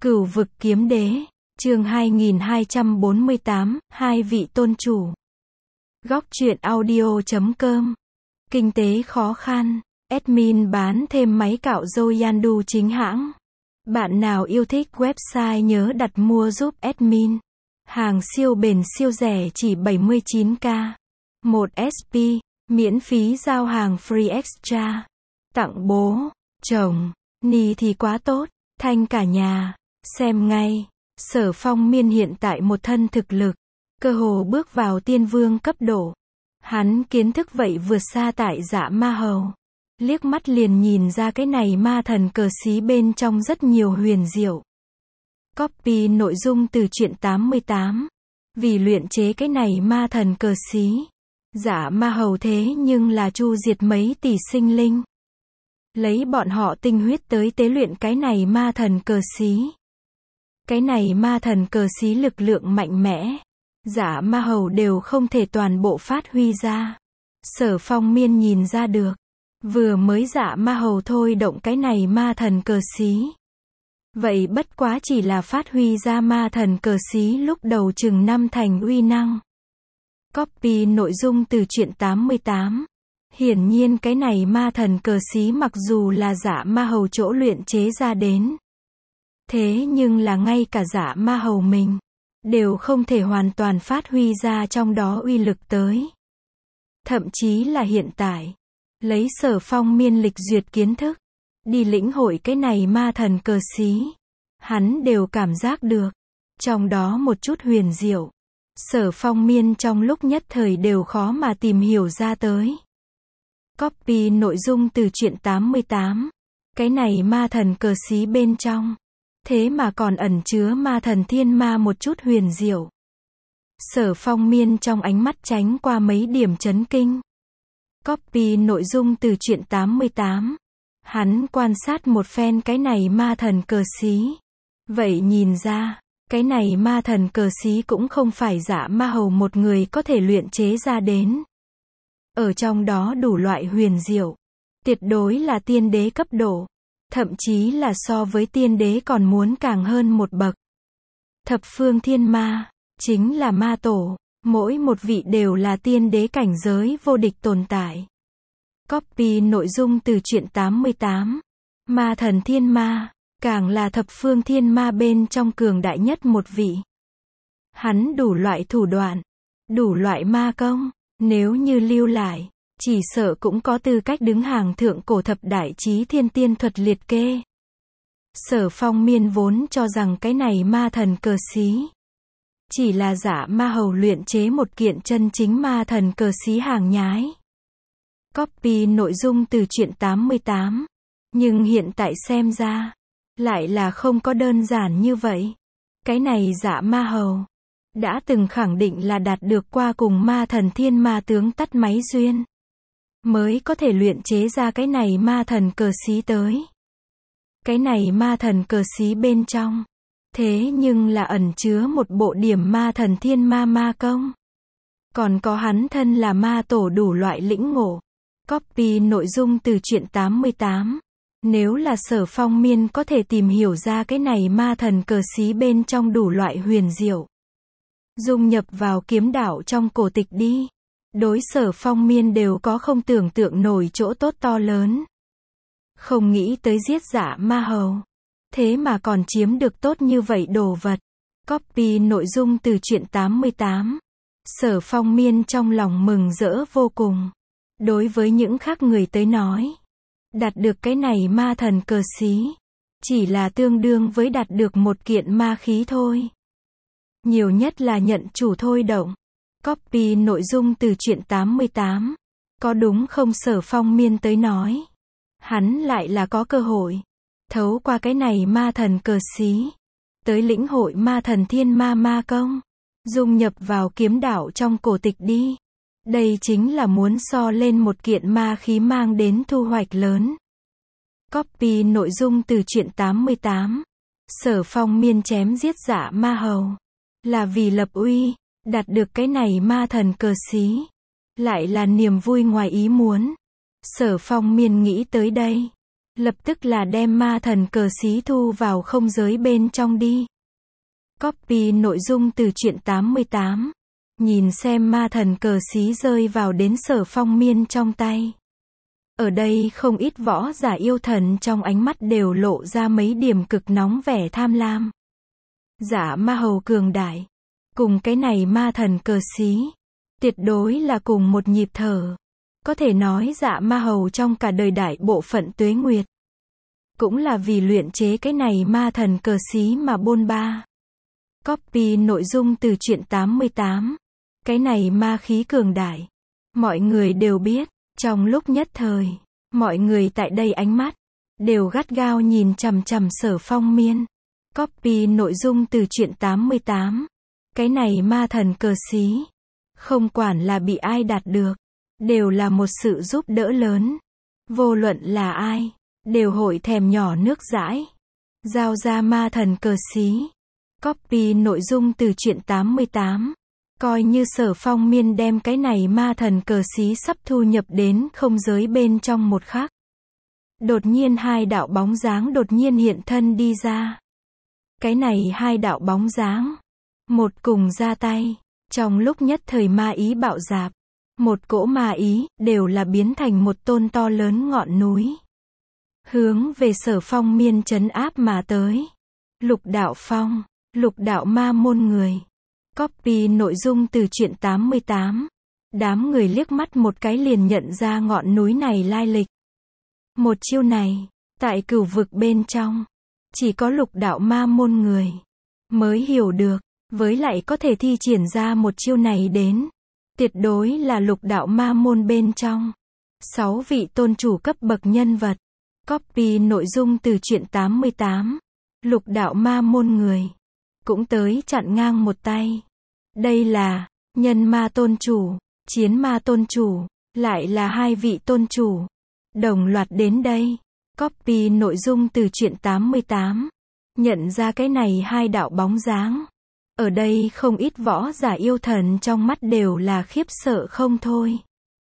Cửu vực kiếm đế, chương 2248, hai vị tôn chủ. Góc truyện audio.com. Kinh tế khó khăn, admin bán thêm máy cạo râu Yandu chính hãng. Bạn nào yêu thích website nhớ đặt mua giúp admin. Hàng siêu bền siêu rẻ chỉ 79k. 1 SP, miễn phí giao hàng free extra. Tặng bố, chồng, ni thì quá tốt, thanh cả nhà. Xem ngay, Sở Phong Miên hiện tại một thân thực lực, cơ hồ bước vào tiên vương cấp độ. Hắn kiến thức vậy vượt xa tại Dạ Ma Hầu. Liếc mắt liền nhìn ra cái này ma thần cờ xí bên trong rất nhiều huyền diệu. Copy nội dung từ truyện 88. Vì luyện chế cái này ma thần cờ xí, Dạ Ma Hầu thế nhưng là chu diệt mấy tỷ sinh linh. Lấy bọn họ tinh huyết tới tế luyện cái này ma thần cờ xí. Cái này ma thần cờ xí lực lượng mạnh mẽ, Dạ Ma Hầu đều không thể toàn bộ phát huy ra. Sở Phong Miên nhìn ra được, vừa mới Dạ Ma Hầu thôi động cái này ma thần cờ xí. Vậy bất quá chỉ là phát huy ra ma thần cờ xí lúc đầu chừng 5 thành uy năng. Copy nội dung từ truyện 88. Hiển nhiên cái này ma thần cờ xí mặc dù là Dạ Ma Hầu chỗ luyện chế ra đến. Thế nhưng là ngay cả Dạ Ma Hầu mình, đều không thể hoàn toàn phát huy ra trong đó uy lực tới. Thậm chí là hiện tại, lấy Sở Phong Miên lịch duyệt kiến thức, đi lĩnh hội cái này ma thần cờ xí, hắn đều cảm giác được, trong đó một chút huyền diệu. Sở Phong Miên trong lúc nhất thời đều khó mà tìm hiểu ra tới. Copy nội dung từ truyện 88. Cái này ma thần cờ xí bên trong, thế mà còn ẩn chứa ma thần thiên ma một chút huyền diệu. Sở Phong Miên trong ánh mắt tránh qua mấy điểm chấn kinh. Copy nội dung từ truyện 88. Hắn quan sát một phen cái này ma thần cờ xí. Vậy nhìn ra, cái này ma thần cờ xí cũng không phải Dạ Ma Hầu một người có thể luyện chế ra đến. Ở trong đó đủ loại huyền diệu, tuyệt đối là tiên đế cấp độ. Thậm chí là so với tiên đế còn muốn càng hơn một bậc. Thập phương thiên ma, chính là ma tổ, mỗi một vị đều là tiên đế cảnh giới vô địch tồn tại. Copy nội dung từ truyện 88. Ma thần thiên ma, càng là thập phương thiên ma bên trong cường đại nhất một vị. Hắn đủ loại thủ đoạn, đủ loại ma công, nếu như lưu lại, chỉ sợ cũng có tư cách đứng hàng thượng cổ thập đại chí thiên tiên thuật liệt kê. Sở Phong Miên vốn cho rằng cái này ma thần cờ xí chỉ là Dạ Ma Hầu luyện chế một kiện chân chính ma thần cờ xí hàng nhái. Copy nội dung từ truyện 88. Nhưng hiện tại xem ra, lại là không có đơn giản như vậy. Cái này Dạ Ma Hầu đã từng khẳng định là đạt được qua cùng ma thần thiên ma tướng tắt máy duyên, mới có thể luyện chế ra cái này ma thần cờ xí tới. Cái này ma thần cờ xí bên trong, thế nhưng là ẩn chứa một bộ điểm ma thần thiên ma ma công. Còn có hắn thân là ma tổ đủ loại lĩnh ngộ. Copy nội dung từ truyện 88. Nếu là Sở Phong Miên có thể tìm hiểu ra cái này ma thần cờ xí bên trong đủ loại huyền diệu, dung nhập vào kiếm đạo trong cổ tịch đi, đối Sở Phong Miên đều có không tưởng tượng nổi chỗ tốt to lớn. Không nghĩ tới giết Dạ Ma Hầu, thế mà còn chiếm được tốt như vậy đồ vật. Copy nội dung từ truyện 88. Sở Phong Miên trong lòng mừng rỡ vô cùng. Đối với những khác người tới nói, đạt được cái này ma thần cờ xí, chỉ là tương đương với đạt được một kiện ma khí thôi. Nhiều nhất là nhận chủ thôi động. Copy nội dung từ truyện 88. Có đúng không Sở Phong Miên tới nói, hắn lại là có cơ hội thấu qua cái này ma thần cờ xí, tới lĩnh hội ma thần thiên ma ma công, dung nhập vào kiếm đạo trong cổ tịch đi. Đây chính là muốn so lên một kiện ma khí mang đến thu hoạch lớn. Copy nội dung từ truyện 88. Sở Phong Miên chém giết Dạ Ma Hầu, là vì lập uy, đạt được cái này ma thần cờ xí, lại là niềm vui ngoài ý muốn. Sở Phong Miên nghĩ tới đây, lập tức là đem ma thần cờ xí thu vào không giới bên trong đi. Copy nội dung từ truyện 88. Nhìn xem ma thần cờ xí rơi vào đến Sở Phong Miên trong tay. Ở đây không ít võ giả yêu thần trong ánh mắt đều lộ ra mấy điểm cực nóng vẻ tham lam. Dạ ma hầu cường đại. Cùng cái này ma thần cờ xí. Tuyệt đối là cùng một nhịp thở. Có thể nói dạ ma hầu trong cả đời đại bộ phận tuế nguyệt. Cũng là vì luyện chế cái này ma thần cờ xí mà bôn ba. Copy nội dung từ truyện 88. Cái này ma khí cường đại. Mọi người đều biết, trong lúc nhất thời, mọi người tại đây ánh mắt, đều gắt gao nhìn chằm chằm Sở Phong Miên. Copy nội dung từ truyện 88. Cái này ma thần cờ xí. Không quản là bị ai đạt được, đều là một sự giúp đỡ lớn. Vô luận là ai, đều hội thèm nhỏ nước dãi. Giao ra ma thần cờ xí. Copy nội dung từ truyện 88. Coi như Sở Phong Miên đem cái này ma thần cờ xí sắp thu nhập đến không giới bên trong một khắc. Đột nhiên hai đạo bóng dáng đột nhiên hiện thân đi ra. Cái này hai đạo bóng dáng. Một cùng ra tay. Trong lúc nhất thời ma ý bạo dạp. Một cỗ ma ý, đều là biến thành một tôn to lớn ngọn núi. Hướng về Sở Phong Miên trấn áp mà tới. Lục đạo phong, lục đạo ma môn người. Copy nội dung từ truyện 88. Đám người liếc mắt một cái liền nhận ra ngọn núi này lai lịch. Một chiêu này, tại cửu vực bên trong, chỉ có lục đạo ma môn người mới hiểu được, với lại có thể thi triển ra một chiêu này đến. Tuyệt đối là lục đạo ma môn bên trong 6 vị tôn chủ cấp bậc nhân vật. Copy nội dung từ truyện 88. Lục đạo ma môn người cũng tới chặn ngang một tay. Đây là nhân ma tôn chủ, chiến ma tôn chủ, lại là hai vị tôn chủ đồng loạt đến đây. Copy nội dung từ truyện 88. Nhận ra cái này hai đạo bóng dáng. Ở đây không ít võ giả yêu thần trong mắt đều là khiếp sợ không thôi.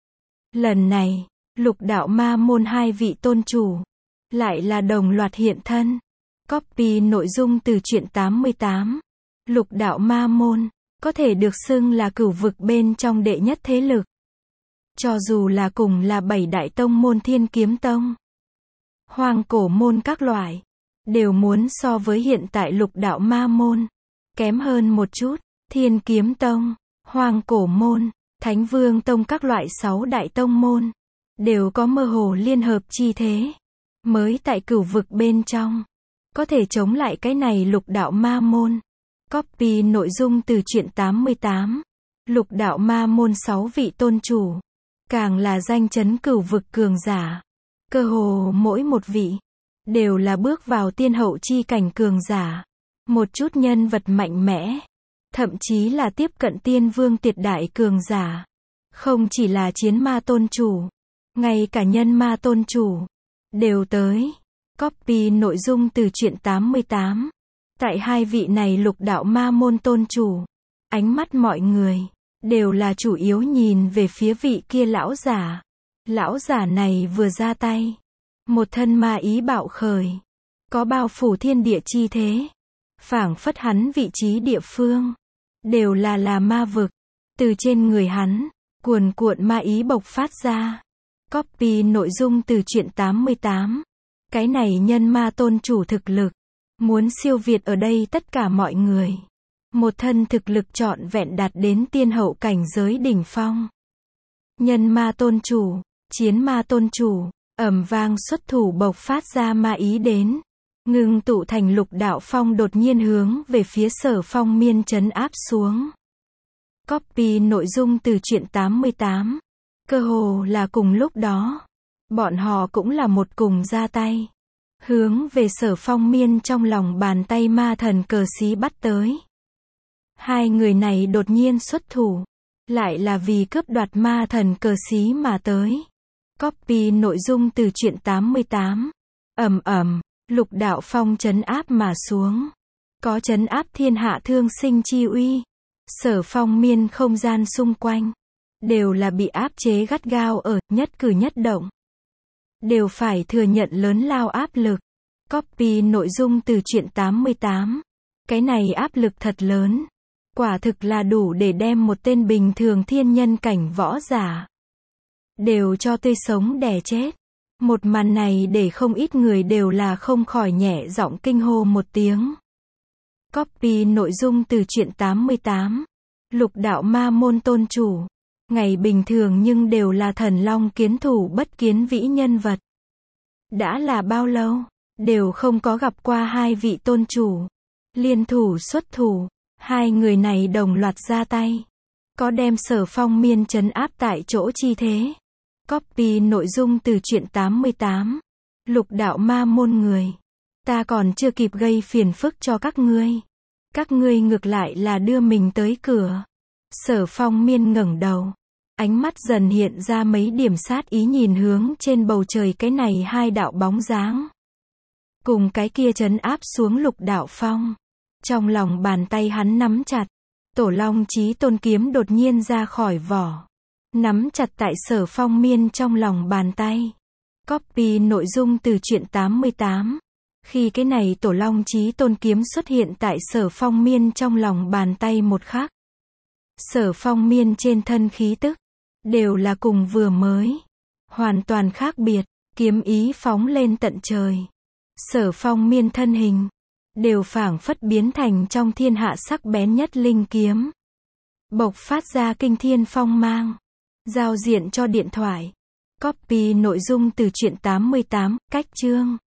Lần này, lục đạo ma môn hai vị tôn chủ lại là đồng loạt hiện thân. Copy nội dung từ truyện 88. Lục đạo ma môn có thể được xưng là cửu vực bên trong đệ nhất thế lực. Cho dù là cùng là 7 đại tông môn Thiên Kiếm Tông, Hoang Cổ môn các loại, đều muốn so với hiện tại lục đạo ma môn kém hơn một chút. Thiên Kiếm Tông, Hoang Cổ môn, Thánh Vương Tông các loại 6 đại tông môn đều có mơ hồ liên hợp chi thế. Mới tại cửu vực bên trong có thể chống lại cái này lục đạo ma môn. Copy nội dung từ truyện 88. Lục đạo ma môn 6 vị tôn chủ, càng là danh chấn cửu vực cường giả. Cơ hồ mỗi một vị đều là bước vào tiên hậu chi cảnh cường giả. Một chút nhân vật mạnh mẽ, thậm chí là tiếp cận tiên vương tuyệt đại cường giả. Không chỉ là chiến ma tôn chủ, ngay cả nhân ma tôn chủ đều tới. Copy nội dung từ truyện 88. Tại hai vị này lục đạo ma môn tôn chủ, ánh mắt mọi người đều là chủ yếu nhìn về phía vị kia lão giả. Lão giả này vừa ra tay, một thân ma ý bạo khởi, có bao phủ thiên địa chi thế. Phảng phất hắn vị trí địa phương đều là ma vực. Từ trên người hắn cuồn cuộn ma ý bộc phát ra. Copy nội dung từ truyện 88. Cái này nhân ma tôn chủ thực lực muốn siêu việt ở đây tất cả mọi người. Một thân thực lực trọn vẹn đạt đến tiên hậu cảnh giới đỉnh phong. Nhân ma tôn chủ, chiến ma tôn chủ, ầm vang xuất thủ bộc phát ra ma ý đến. Ngưng tụ thành lục đạo phong đột nhiên hướng về phía Sở Phong Miên trấn áp xuống. Copy nội dung từ truyện 88. Cơ hồ là cùng lúc đó, bọn họ cũng là một cùng ra tay. Hướng về Sở Phong Miên trong lòng bàn tay ma thần cờ xí bắt tới. Hai người này đột nhiên xuất thủ, lại là vì cướp đoạt ma thần cờ xí mà tới. Copy nội dung từ truyện 88. Ầm ầm, lục đạo phong trấn áp mà xuống. Có trấn áp thiên hạ thương sinh chi uy. Sở Phong Miên không gian xung quanh đều là bị áp chế gắt gao ở nhất cử nhất động. đều phải thừa nhận lớn lao áp lực. Copy nội dung từ truyện 88. Cái này áp lực thật lớn. Quả thực là đủ để đem một tên bình thường thiên nhân cảnh võ giả đều cho tươi sống đè chết. Một màn này để không ít người đều là không khỏi nhẹ giọng kinh hô một tiếng. Copy nội dung từ truyện 88. Lục đạo ma môn tôn chủ. Ngày bình thường nhưng đều là thần long kiến thủ bất kiến vĩ nhân vật. Đã là bao lâu, đều không có gặp qua hai vị tôn chủ. Liên thủ xuất thủ, hai người này đồng loạt ra tay. Có đem Sở Phong Miên trấn áp tại chỗ chi thế. Copy nội dung từ truyện 88. Lục đạo ma môn người. Ta còn chưa kịp gây phiền phức cho các ngươi. Các ngươi ngược lại là đưa mình tới cửa. Sở Phong Miên ngẩng đầu. Ánh mắt dần hiện ra mấy điểm sát ý nhìn hướng trên bầu trời cái này hai đạo bóng dáng. Cùng cái kia trấn áp xuống Lục Đạo Phong. Trong lòng bàn tay hắn nắm chặt. Tổ Long Chí Tôn kiếm đột nhiên ra khỏi vỏ. Nắm chặt tại Sở Phong Miên trong lòng bàn tay. Copy nội dung từ truyện 88. Khi cái này Tổ Long Chí Tôn kiếm xuất hiện tại Sở Phong Miên trong lòng bàn tay một khắc. Sở Phong Miên trên thân khí tức đều là cùng vừa mới, hoàn toàn khác biệt, kiếm ý phóng lên tận trời. Sở Phong Miên thân hình đều phảng phất biến thành trong thiên hạ sắc bén nhất linh kiếm, bộc phát ra kinh thiên phong mang. Giao diện cho điện thoại. Copy nội dung từ truyện 88, cách chương.